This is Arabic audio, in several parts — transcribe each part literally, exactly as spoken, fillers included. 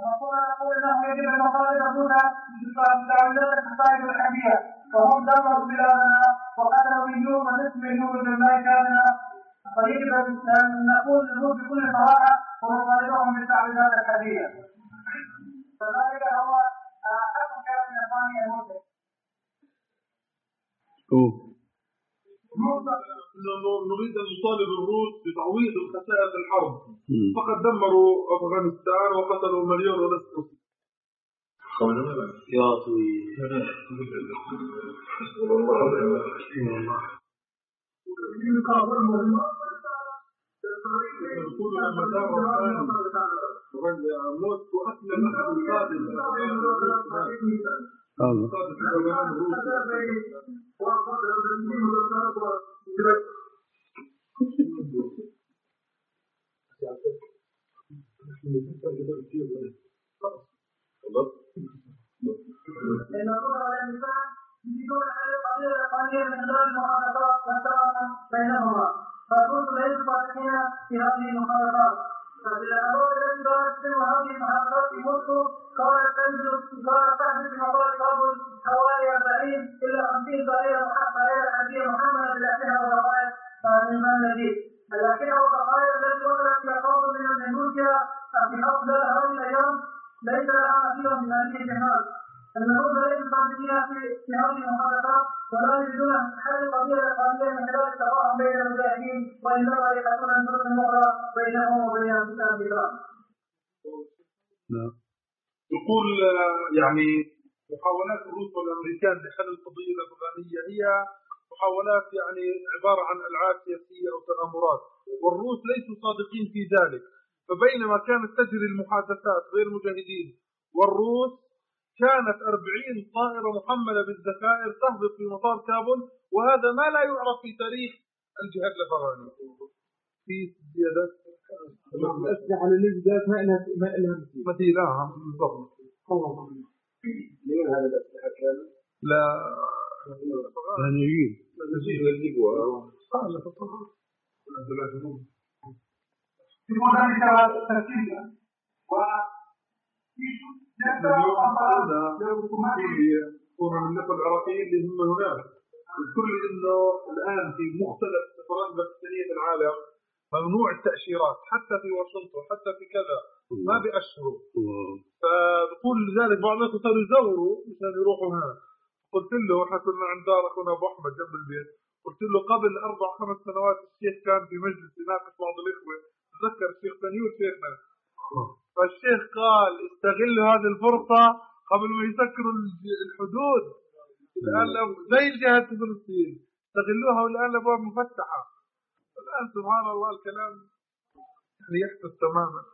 وكنا نقول انه يجب ان نطالبون بتعويضات الحقائق والانبياء وهم دمروا بلادنا وقتلوا مليون ونصف مليون من بلادنا، فيجب ان نقول لهم بكل صراحه ونطالبهم بالتعويضات الحقيقيه. فذلك هو حق كلام الاخواني المسلم. نريد أن نطالب الروس بتعويض الخسائر الحرب، فقد دمروا أفغانستان وقتلوا مليون ونصف. يعطي يقول المدار الثاني موت وأسلم القادم لأن الرجل والإنسان يريدون أن يقضي القضية من خلال المحادثات والتعاون بينهما، فالروس ليسوا صادقين في هذه المحادثات. ففي الأوقات التي كانت تتم هذه المحادثات في موسكو كانت تنزل كانت تحدث في مطار كابول حوالي أربعين إلى خمسين طائرة طائرة حربية محملة بالأسلحة والرقائق من النجيب. الأسلحة والرقائق التي وصلت إلى كابول من روسيا في حفظ هذه الأيام ليس لها مثيل من هذه الجهات. النهوض ليس صادقين في هذه المحادثات ولا يريدون حل القضية الإقليمية من خلال التفاهم بين المجاهدين، وإنما يحلون الفرصة الأخرى بينهم وبين الأمريكان. يقول يعني محاولات الروس والأمريكان لحل القضية الأفغانية هي محاولات يعني عبارة عن ألعاب سياسية أو تآمرات، والروس ليسوا صادقين في ذلك. فبينما كانت تجري المحادثات بين المجاهدين والروس كانت أربعين طائرة محملة بالذخائر تهبط في مطار كابول، وهذا ما لا يعرف في تاريخ الجهاد الأفغاني. في زيادات الأسلحة اللي نزلت ما لها ما لها مثيلها بالضبط. لمن هذا الأسلحة كان؟ لا لا نجيب نجيب نجيبها. في مدرسة تركيبية و يكون من النفط العراقيين اللي هم هناك. الكل انه الان في مختلف سفارات باكستانية العالم ممنوع التأشيرات، حتى في واشنطن حتى في كذا ما بيأشروا. فبقول لذلك بعض الناس صاروا يزوروا مشان يروحوا هنا. قلت له احنا كنا عند دار اخونا ابو احمد جنب البيت، قلت له قبل اربع خمس سنوات الشيخ كان في مجلس يناقش بعض الاخوه، تذكر الشيخ ثانيور شيخنا، فالشيخ قال استغلوا هذه الفرصة قبل ما يسكروا الحدود الآن زي الجهاد في فلسطين، استغلوها والآن الأبواب مفتحة. الآن سبحان الله الكلام يعني يحدث تماما.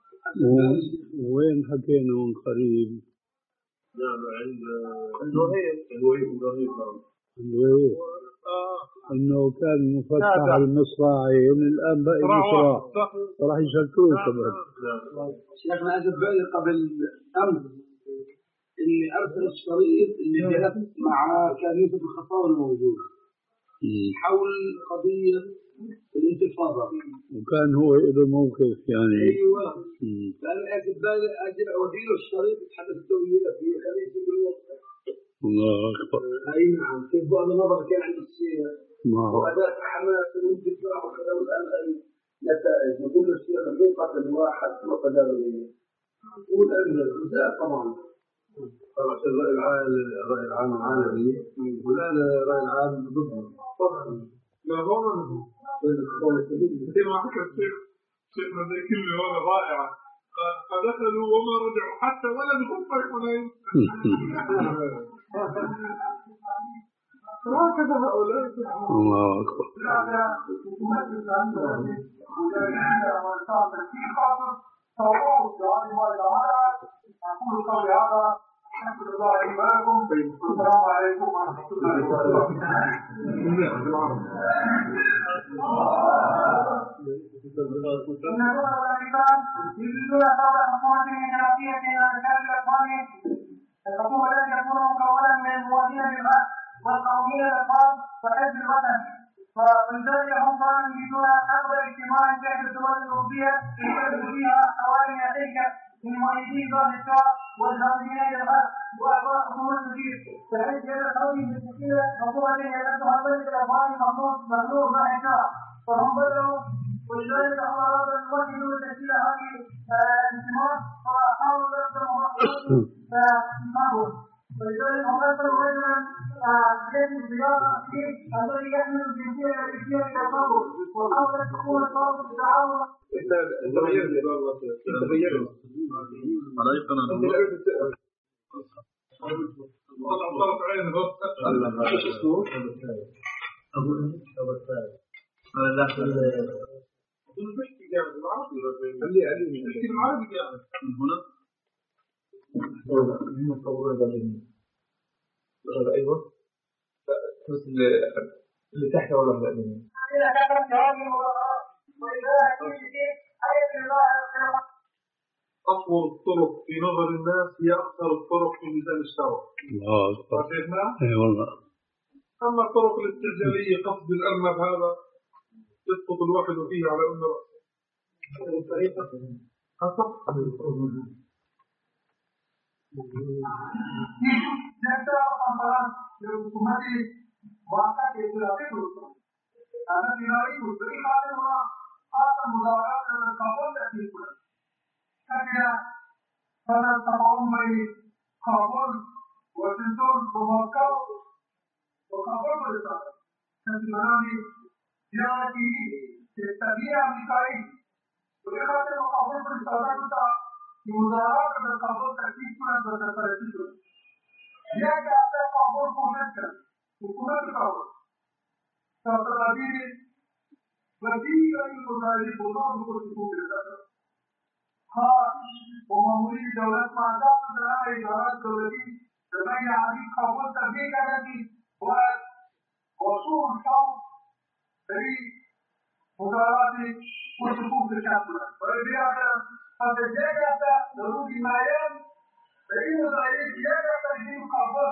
وين حكينا من قريب؟ نعم عند الوهيب الوهيب الوهيب الوهيب انه كان مفتح المصراعين الان بقي مصراع راح يشكروه كمان. شيخنا اجى بالي قبل امس اني ارسل الشريط اللي جلست مع كان يوسف الخطاوي الموجود حول قضيه الانتفاضه، وكان هو له موقف يعني. ايوه فانا اجى بالي اجي اودي له الشريط يتحدث وياه في خليج بالوقت. الله اكبر. اي نعم كيف بعض النظر كان عند الشيخ وأداء حماس والانتفاع وكذا، والآن أي نتائج نقول الشيخ بدون قتل واحد وقدر والآن الغزاء طبعا خلاص الرأي العام الرأي العام العالمي والآن الرأي العام ضده طبعا. لا هو منه زي ما حكى الشيخ شيخنا زي كلمة هنا رائعة، فدخلوا وما رجعوا حتى ولا بخطة حنين. هكذا هؤلاء. الله أكبر. الحمد لله ولكم. السلام عليكم ورحمة الله وبركاته. إن الأمة والأمريكان يريدون طرح حكومة جنسية إلى الرجال الأخواني، الحكومة التي تكون مكونة من المواطنين بالرأس والقوميين الأطفال وحزب الوطن، ولذلك هم كانوا يريدون أكبر اجتماع بين الدول الأوروبية يشارك فيها حوالي من مؤيدي ذلك والهادين الى الحق واعضاءهم المجيد فعند هذا القول بالسكينه حكومه يدها ذلك الافعال مخلوق مخلوق ضحكا فهم بدأوا ولذلك هم ارادوا ان يوجهوا تشكيل هذه الاجتماع فحاولوا ذلك فانتهوا ولذلك هم ارسلوا رجلا يجب زياره فيه الذي يحمل الجنسيه الامريكيه الى القبر وحاولت تكون القبر بالتعاون انت تغيرت تغيرت على اي قناه طرف عين بس ايش اسمه؟ اقول ابو الثالث لا اظن بحكي جامد بالعربي خليه عليه بحكي بالعربي جامد من هنا هم مصورين بالجنين ايوه بس اللي تحت ولا بالجنين أطول الطرق في نظر الناس هي أكثر الطرق في ميزان الشرع. الله أكبر. أي والله. أما الطرق الاستعجالية قصد الأرنب هذا يسقط الواحد فيه على أم رأسه. الطريقة خاصة Kaya para sa taong may kabol, Washington, Bumakaw, o kabol mo ito. Kasi marami dinaki, tabiya ang ikay. Kaya natin ang kabol mo ito, kita imudarat ang kabol sa kisman at sa parasito. Kaya kaya ang kabol mo ito, hukumat ito kabol. Sa talabi, berarti ay mudari bulong ko ito ito. हाँ वो मामूली दौलत माता तो जरा एक दौलत दौलती जब ये आदमी खबर तभी करना कि वह वसूल शाम तभी मुकाबले कुछ कुछ करना पर भी अगर अब ये करता जरूरी मायन तभी मुझे ये करता कि खबर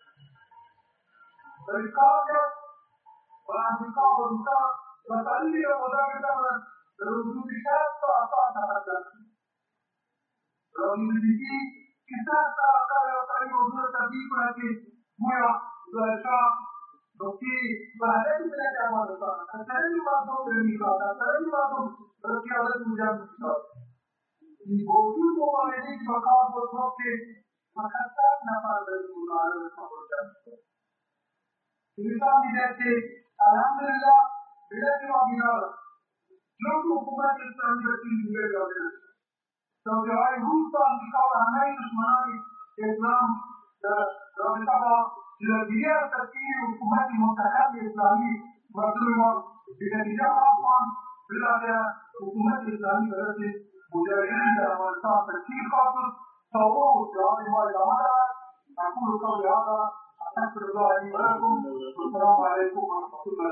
तभी क्या बात का उनका बताइए और उधर का जरूरी शायद तो आता आता Kalau ini kita tak akan tahu unsur tadi berarti mulia berasa bukti berada di dalam masa. Kalau ini masuk bermitra, kalau ini masuk berarti ada tujuan besar. Ini bukti semua ini bakal berbukti maka tak dapat berguna dengan ini kami jadi alhamdulillah bila kita biar jauh hukuman Islam bertinggi dari Saudi Arabia Amerika Hanai Usmani Islam Rabitaba Jiladiya Terkini Hukumat Muntakhab Islami Maklumah Bila tidak Afan Bila ada Hukumat Islami Berarti Mujahidin dan Wanita Terkini Khasus Tahu Jawab Imam Damara Aku Lukau Yada Assalamualaikum Assalamualaikum Warahmatullahi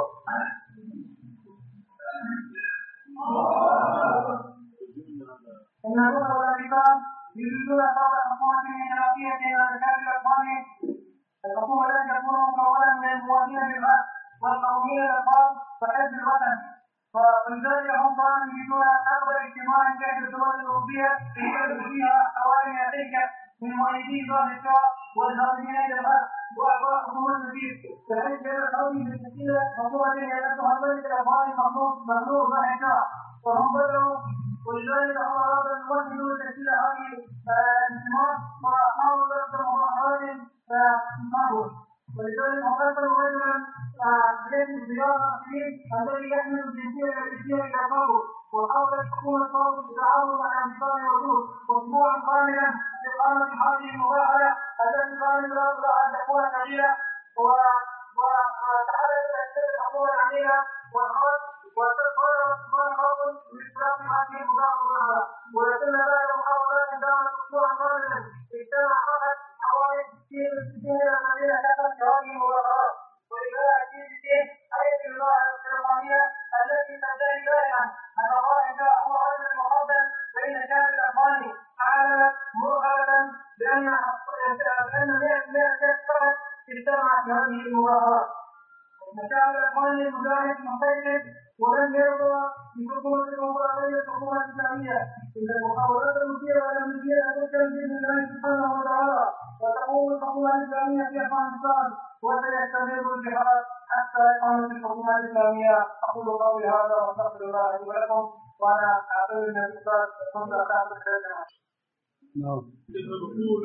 Wabarakatuh إنه أولئك يريدون خلق أموات من الأخية إلى ركاب الأطفال الحكومة لن تكون مكونة من المواطنين بالمال والقوميين الأطفال وحزب الوطن ولذلك هم كانوا يريدون أكبر اجتماع كان في الدول الأوروبية يجلس فيها حوالي مئتين من مؤيدي ذلك والهادين إلى الحق وأعضاءهم المجيد فعند هذا القول بالسكينة حكومة يدها ذلك الأفعال مخلوق مخلوق ضحكا فهم بدأوا ولذلك هم ارادوا ان يوجهوا تشكيل هذه الاجتماع فحاولوا ذلك مظاهرات فانتهوا ولذلك هم ارسلوا رجلا يجب زياره فيه الذي يحمل الجنسيه الامريكيه الى القبر وحاولت تكون القبر بالتعاون مع انصار الوجود اسبوعا كاملا لاقامه هذه المظاهره التي كانت لا ان تكون قليله وتحدثت السيد الحكومه العميله والخط وتقرر ما يحصل بإسلام هذه المظاهرة ولكن ذلك محاولات دامت أسبوعا كاملا اجتمع فقط حوالي ستين وستين الذين كتبت هذه المظاهرات ولذا أكيد به آية الله القرآنية التي تدعي دائما أن الله جاء هو الرجل المفضل بين شان الأفغاني أعلنت مرغبة بأن بأن مئة مئة شخص فقط اجتمع في هذه المظاهرات. مشاعر الأخواني المجاهد محتجب ولم يرضى بحكومة الديمقراطية الحكومة الإسلامية إن المحاولات المثيرة والأمنية تذكر بإذن الله سبحانه وتعالى وتقوم الحكومة الإسلامية في أفغانستان وسيستمر الجهاد حتى إقامة الحكومة الإسلامية. أقول قولي هذا وأستغفر الله لي ولكم وأنا أعتذر من الأستاذ كنت أتابع الترجمة. نعم. إنه نقول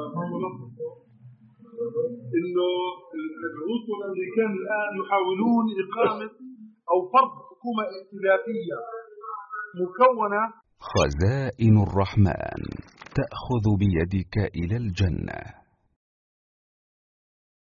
إنه الروس والأمريكان الآن يحاولون إقامة أو فرض حكومة ائتلافية مكونة. خزائن الرحمن تأخذ بيدك إلى الجنة.